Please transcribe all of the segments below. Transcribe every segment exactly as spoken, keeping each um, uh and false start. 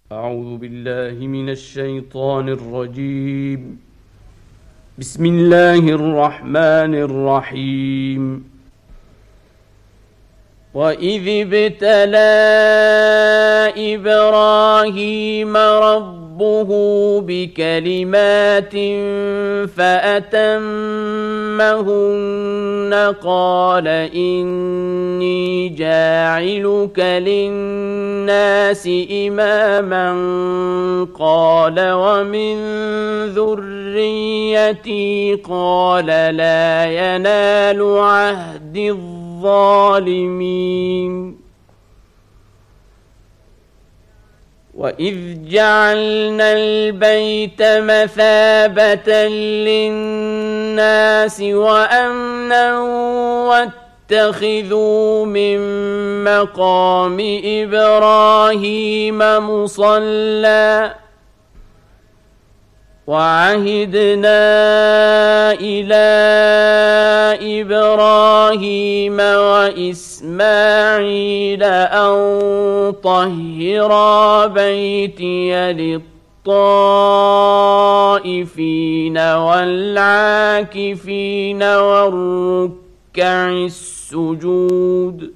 أعوذ بالله من الشيطان الرجيم. بسم الله الرحمن الرحيم. وإذ ابتلى إبراهيم ربه بكلمات فأتمهن قال إني جاعلك للناس إماما قال ومن ذريتي قال لا ينال عهد الظالمين. وإذ جعلنا البيت مثابة للناس وأمنا واتخذوا من مقام إبراهيم مصلى وعهدنا إلى إبراهيم وإسماعيل أن طهرا بيتي للطائفين والعاكفين والركع السجود.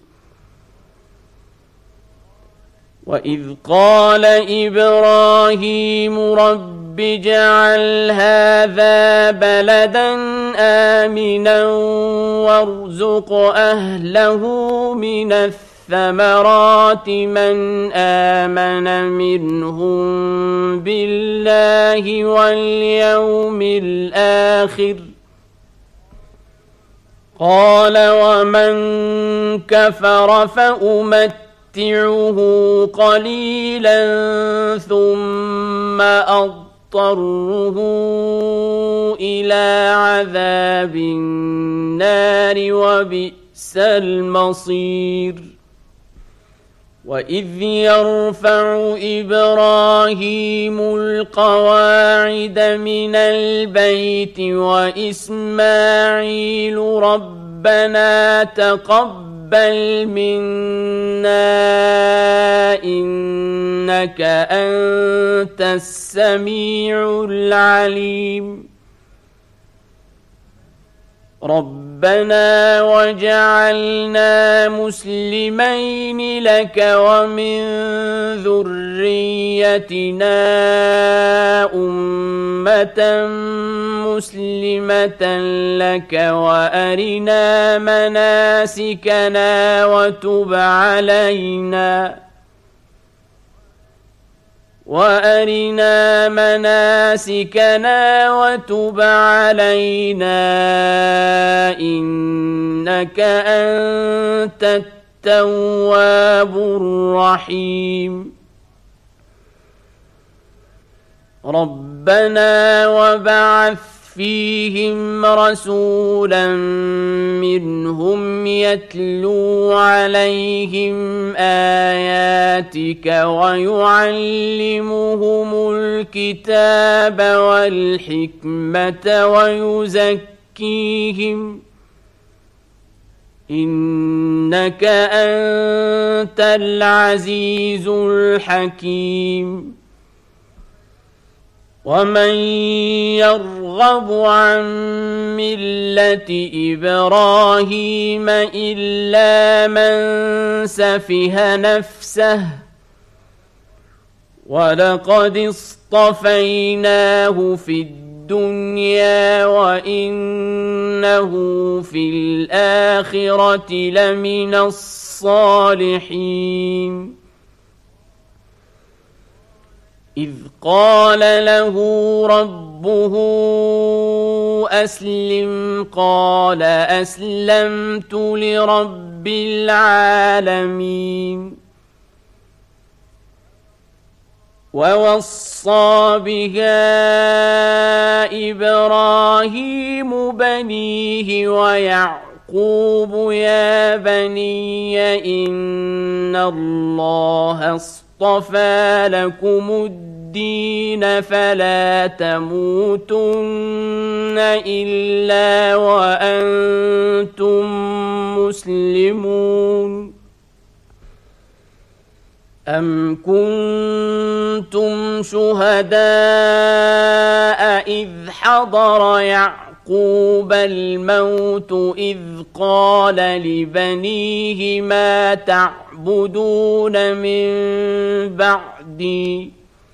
وإذ قال إبراهيم رب اجعل هذا بلدا آمنا وارزق أهله من الثمرات من آمن منهم بالله واليوم الآخر قال ومن كفر فأمت قليلا ثم أضطره إلى عذاب النار وبئس المصير. وإذ يرفع إبراهيم القواعد من البيت وإسماعيل ربنا تقبل بل منا إنك أنت السميع العليم. ربنا وجعلنا مسلمين لك ومن ذريتنا أمة مسلمة لك وأرنا مناسكنا وتب علينا وأرنا مناسكنا وتب علينا إنك أنت التواب الرحيم. ربنا وبعث فيهم رسولا منهم يتلو عليهم آياتك ويعلمهم الكتاب والحكمة ويزكيهم إنك أنت العزيز الحكيم. ومن يرغب عن ملة إبراهيم إلا من سفه نفسه ولقد اصطفيناه في الدنيا وإنه في الآخرة لمن الصالحين. إذ قال له ربه أسلم قال أسلمت لرب العالمين. ووصى بها إبراهيم بنيه ويعقوب يا بني إن الله اصطفى لكم الدين فلا تموتن إلا وأنتم مسلمون. أم كنتم شهداء إذ حضر يعقوب الموت إذ قال لبنيه ما تعبدون من بعدي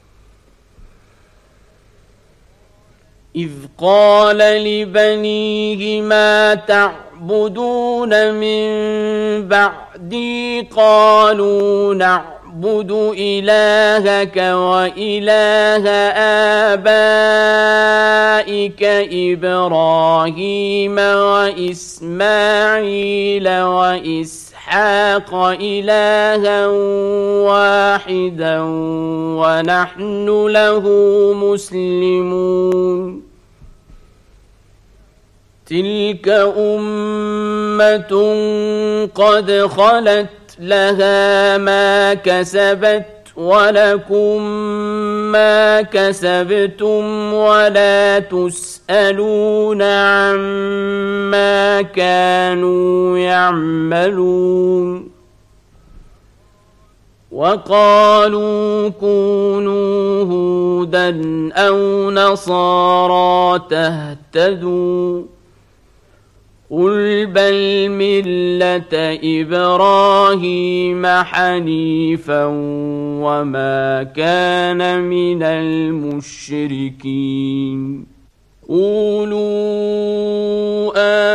إذ قال لبنيه ما تعبدون من بعدي قالوا نعبد إلهك وإله آبائك إبراهيم وإسماعيل وإسحاق إلها واحدا ونحن له مسلمون تلك أمة قد خلت لها ما كسبت ولكم ما كسبتم ولا تسألون عما كانوا يعملون وقالوا كونوا هودا أو نصارى تهتدوا قل بل ملة إبراهيم حنيفا وما كان من المشركين قولوا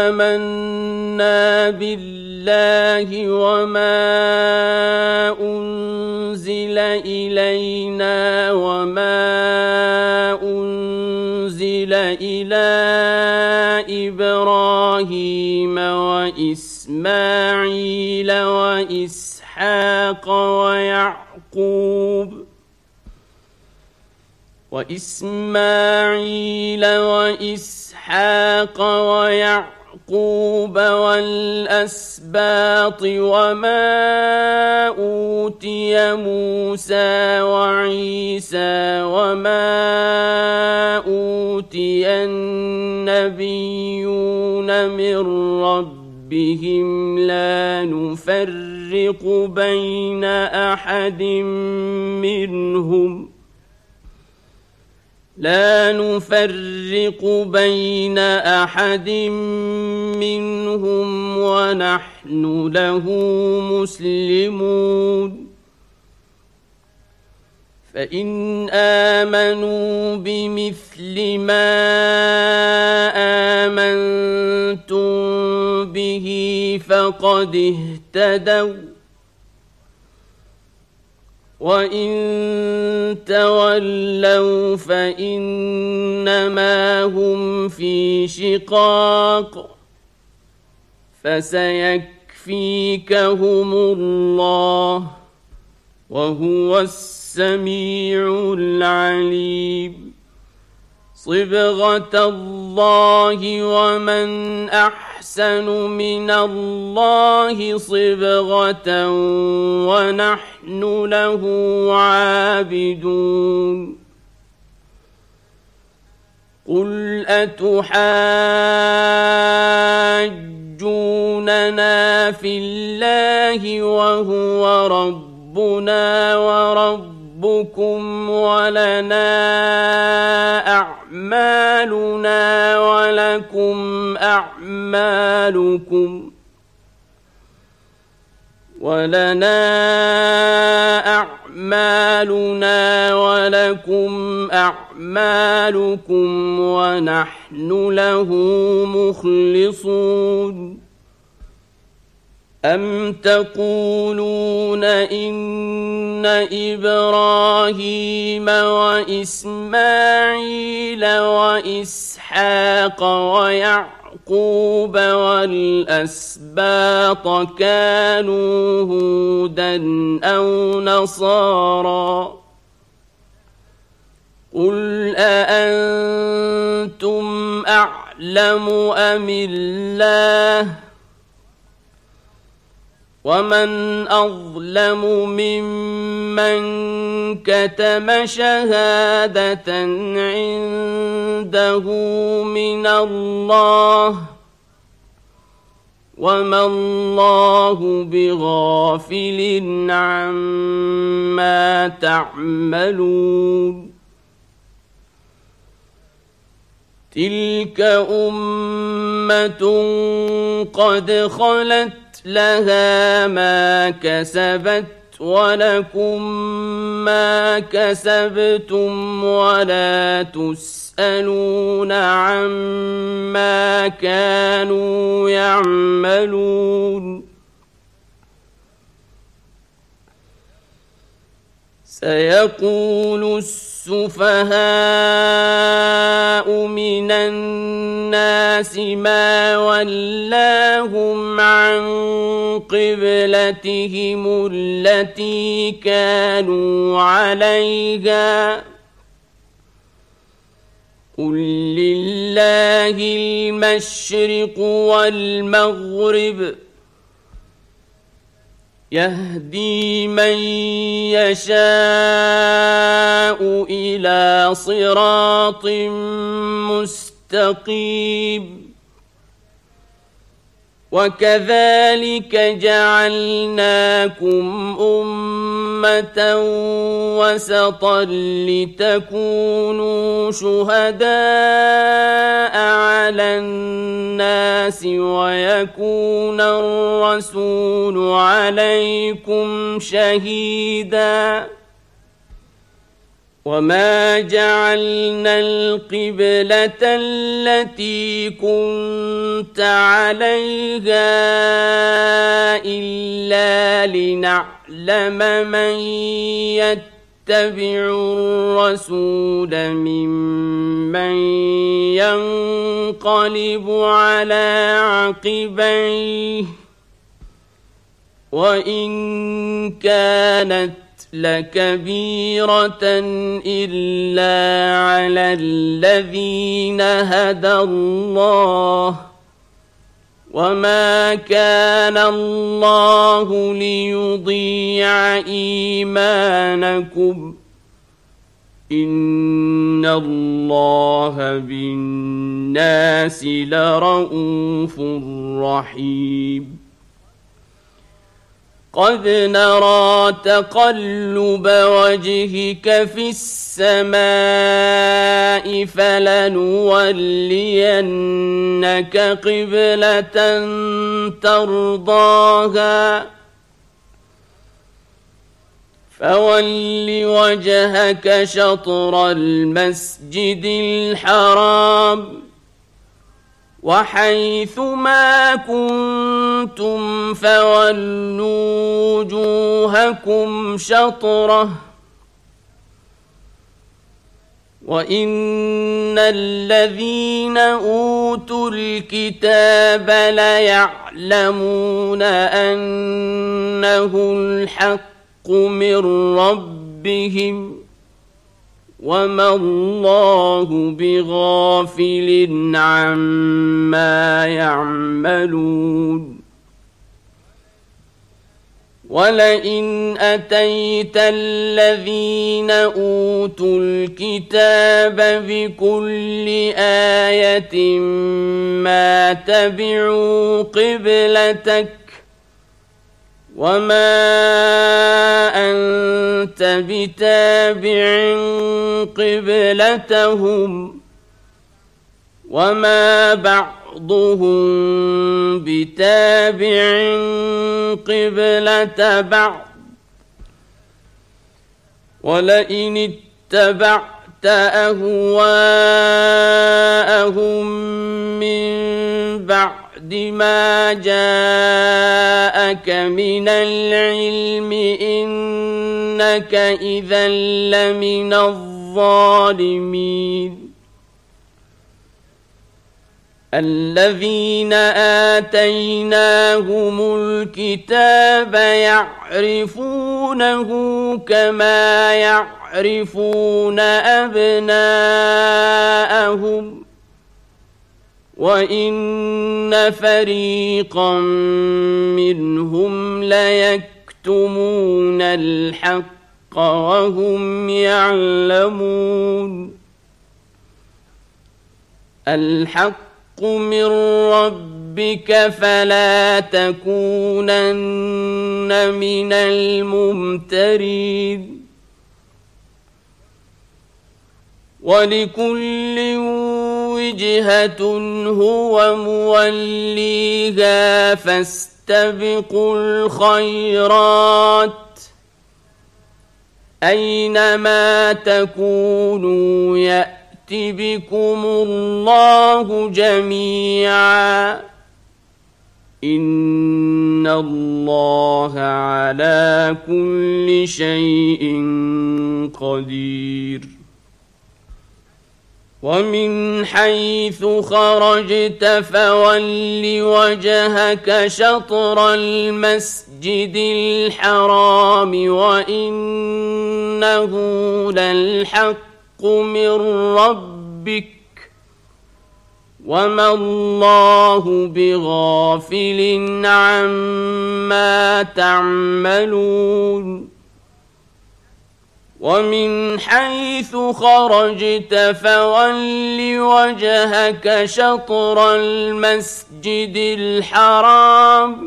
آمنا بالله وما أنزل إلينا وما أنزل إلى إبراهيم وإسماعيل وإسحاق ويعقوب وإسماعيل وإسحاق ويعقوب والأسباط وما أوتي موسى وعيسى وما أوتي النبيون من ربهم لا نفرق بين أحد منهم لا نفرق بين أحد منهم ونحن له مسلمون فإن آمنوا بمثل ما آمنتم به فقد اهتدوا وإن تولوا فإنما هم في شقاق فسيكفيكهم الله وهو السميع العليم صبغة الله ومن أحسن من الله صبغة ونحن له عابدون قل أتحاجوننا في الله وهو ربنا وربكم ولنا أعمالنا ولكم أعمالكم ولنا أعمالنا ولكم أعمالكم ونحن له مخلصون أم تقولون إن إبراهيم وإسماعيل وإسحاق ويعقوب والأسباط كانوا هودا أو نصارى قل أأنتم أعلم أم الله ومن أظلم ممن كتم شهادة عنده من الله وما الله بغافل عما تعملون تلك أمة قد خلت لها ما كسبت ولكم ما كسبتم ولا تسألون عما كانوا يعملون سيقول السفهاء من الناس ما ولاهم عن قبلتهم التي كانوا عليها قل لله المشرق والمغرب يهدي من يشاء إلى صراط مستقيم وكذلك جعلناكم أمة وسطا لتكونوا شهداء على الناس ويكون الرسول عليكم شهيدا وما جعلنا القبلة التي كنت عليها إلا لنعلم من يتبع الرسول ممن ينقلب على عقبيه وإن كانت لكبيرة إلا على الذين هدى الله وما كان الله ليضيع إيمانكم إن الله بالناس لرءوف رحيم قد نرى تقلب وجهك في السماء فلنولينك قبلة ترضاها فول وجهك شطر المسجد الحرام وحيث ما كنتم فولوا وجوهكم شطره وإن الذين أوتوا الكتاب ليعلمون أنه الحق من ربهم وما الله بغافل عما يعملون ولئن أتيت الذين أوتوا الكتاب بكل آية ما تبعوا قبلتك وما أنت بتابع قبلتهم وما بعضهم بتابع قبلة بعض ولئن اتبعت أهواءهم من بعد ما جاءك من العلم إنك إذا لمن الظالمين الذين آتيناهم الكتاب يعرفونه كما يعرفون أبناءهم وإن فريقا منهم ليكتمون الحق وهم يعلمون الحق من ربهم ربك فلا تكونن من الممترين ولكل وجهة هو موليها فاستبقوا الخيرات أينما تكونوا يأت بكم الله جميعا إن الله على كل شيء قدير ومن حيث خرجت فول وجهك شطر المسجد الحرام وإنه للحق من ربك وما الله بغافل عما تعملون ومن حيث خرجت فول وجهك شطر المسجد الحرام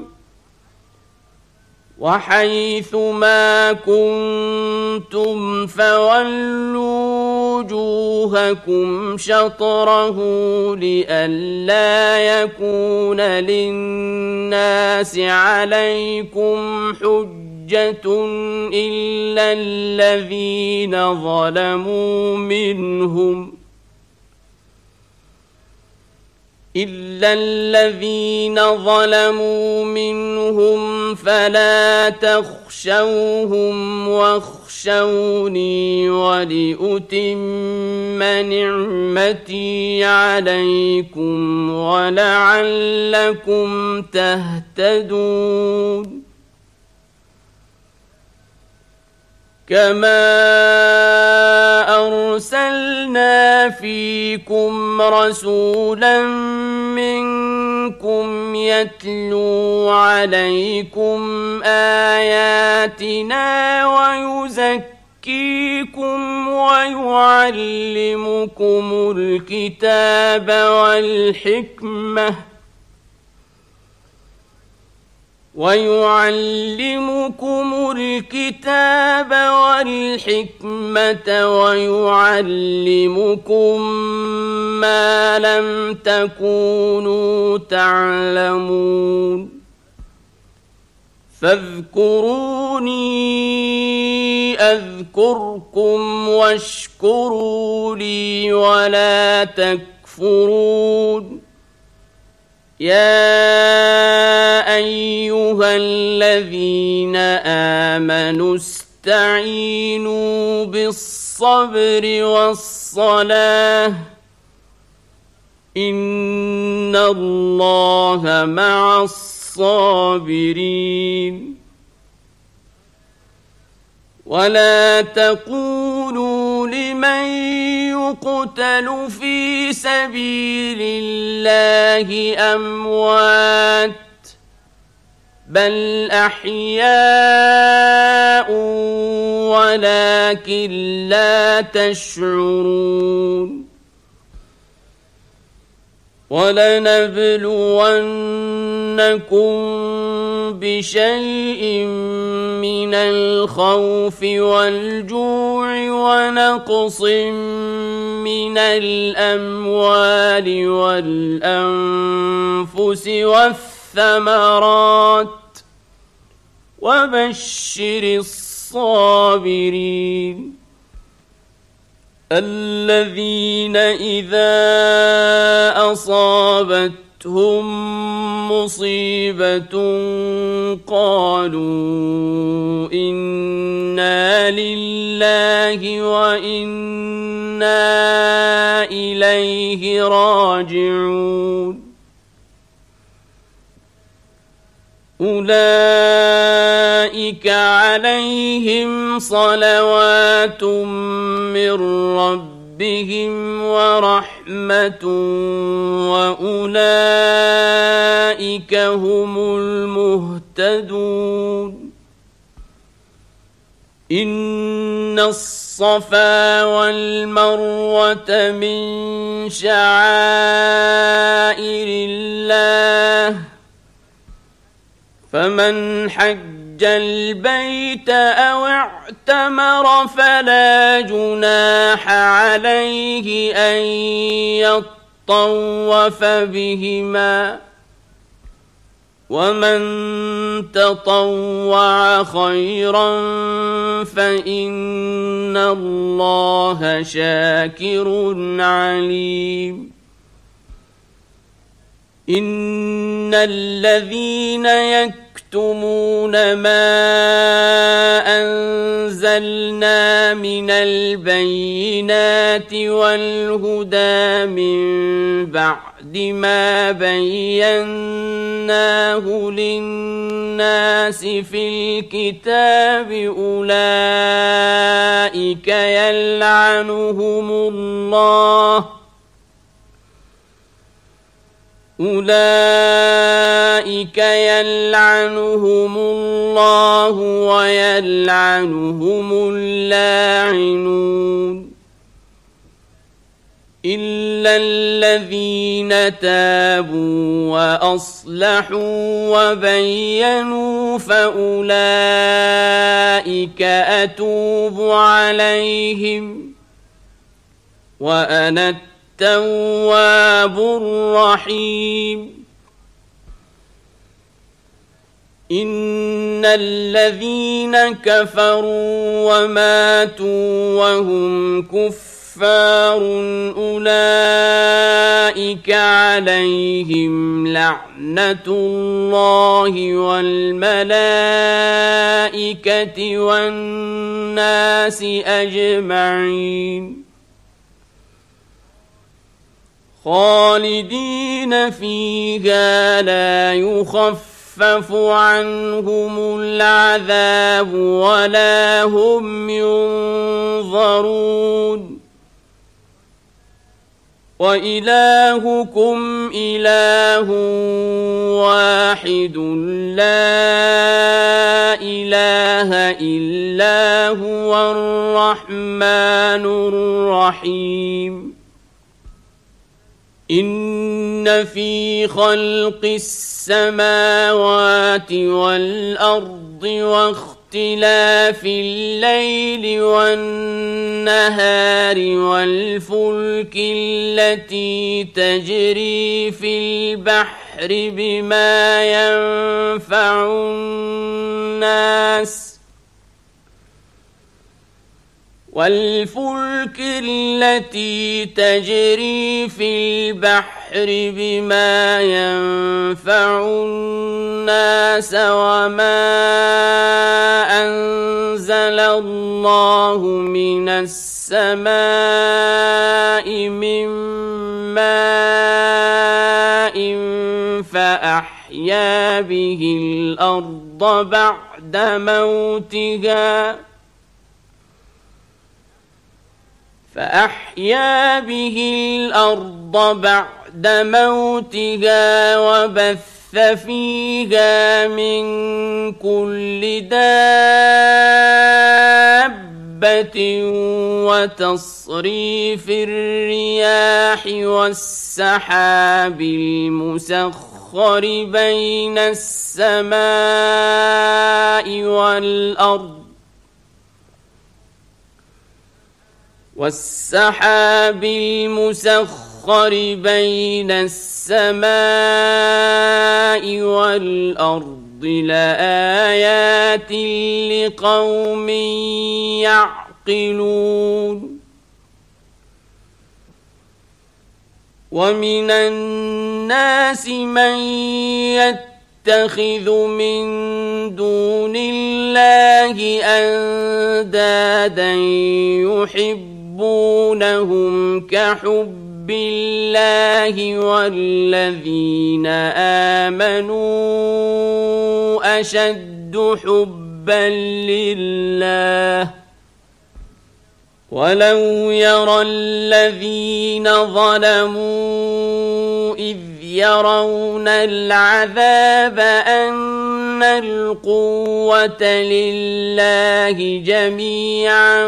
وحيث ما كنتم فولوا وجوهكم شطره لئلا يكون للناس عليكم حجة إلا الذين ظلموا منهم إلا الذين ظلموا منهم فلا تخشوهم واخشوني ولأتم نعمتي عليكم ولعلكم تهتدون كما أرسلنا فيكم رسولا منكم يتلو عليكم آياتنا ويزكيكم ويعلمكم الكتاب والحكمة ويعلمكم الكتاب والحكمة ويعلمكم ما لم تكونوا تعلمون فاذكروني أذكركم واشكروا لي ولا تكفرون يا أيها الذين آمنوا استعينوا بالصبر والصلاة إن الله مع الصابرين ولا تقولوا لمن يقتل في سبيل الله أموات بل أحياء ولكن لا تشعرون ولنبلونكم بشيء من الخوف والجوع ونقص من الأموال والأنفس والثمرات وبشر الصابرين الذين إذا أصابتهم مصيبة قالوا إنا لله وإنا إليه راجعون أولئك عليهم صلوات من ربهم ورحمة وأولئك هم المهتدون إن إن الصفا والمروة من شعائر الله فمن حج البيت أو اعتمر فلا جناح عليه أن يطوف بهما ومن تطوع خيرا فإن الله شاكر عليم إن الذين يكتمون ما أنزلنا من البينات والهدى من بعد ما بيناه للناس في الكتاب أولئك يلعنهم الله أولئك يلعنهم الله ويلعنهم اللاعنون إلا الذين تابوا وأصلحوا وبينوا فأولئك أتوب عليهم وأنا التواب الرحيم إن الذين كفروا وماتوا وهم كفار أولئك عليهم لعنة الله والملائكة والناس أجمعين خالدين فيها لا يخفف عنهم العذاب ولا هم ينظرون وإلهكم إله واحد لا إله إلا هو الرحمن الرحيم إن في خلق السماوات والأرض واختلاف الليل والنهار والفلك التي تجري في البحر بما ينفع الناس والفلك التي تجري في البحر بما ينفع الناس وما أنزل الله من السماء من ماء فأحيا به الأرض بعد موتها فأحيا به الأرض بعد موتها وبث فيها من كل دابة وتصريف الرياح والسحاب المسخر بين السماء والأرض والسحاب المسخر بين السماء والأرض لآيات لقوم يعقلون ومن الناس من يتخذ من دون الله أندادا يحبونهم كحب الله والذين آمنوا أشد حبا لله ولو يرى الذين ظلموا إذ يرون العذاب أن القوة لله جميعا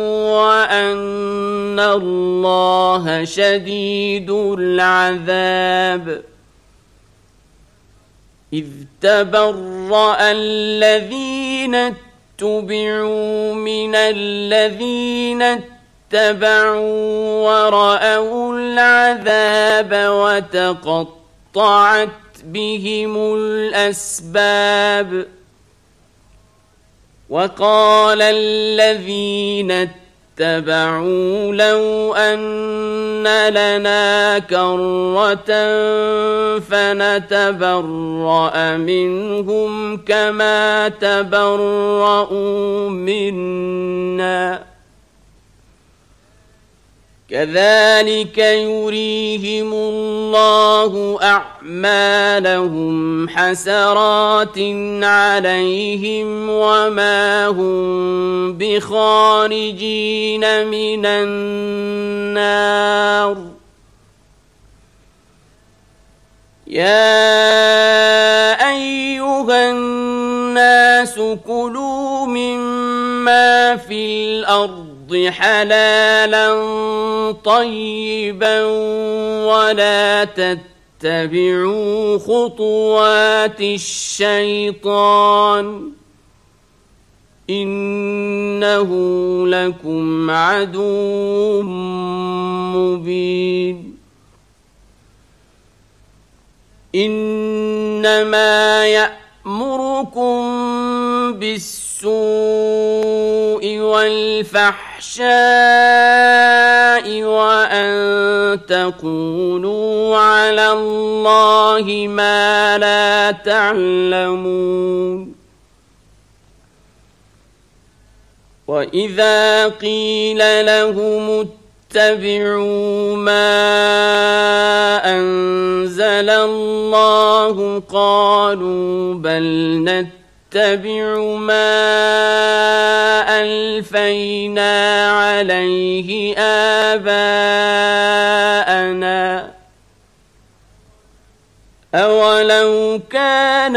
وأن الله شديد العذاب إذ تبرأ الذين اتبعوا من الذين اتبعوا ورأوا العذاب وتقطعت بهم الأسباب وقال الذين اتبعوا لو أن لنا كرة فنتبرأ منهم كما تبرؤوا منا كذلك يريهم الله أعمالهم حسرات عليهم وما هم بخارجين من النار يا أيها الناس كلوا مما في الأرض حلالا طيبا ولا تتبعوا خطوات الشيطان إنه لكم عدو مبين إنما يأمركم بالسوء والفحشاء وأن تقولوا على الله ما لا تعلمون وإذا قيل لهم اتبعوا ما أنزل الله قالوا بل نتبع ما ألفينا عليه آباءنا أولو كان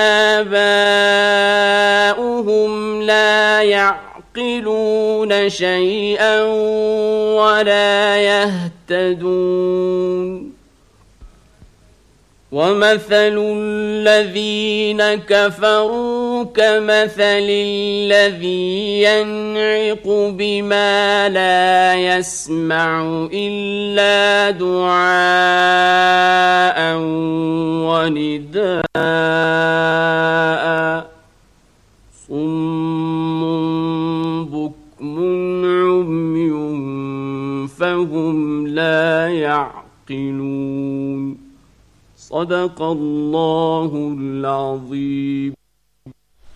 آباؤهم لا يعقلون شيئا ولا يهتدون ومثل الذين كفروا كمثل الذي ينعق بما لا يسمع إلا دعاء ونداء صم بكم عمي فهم لا يعقلون صدق الله العظيم.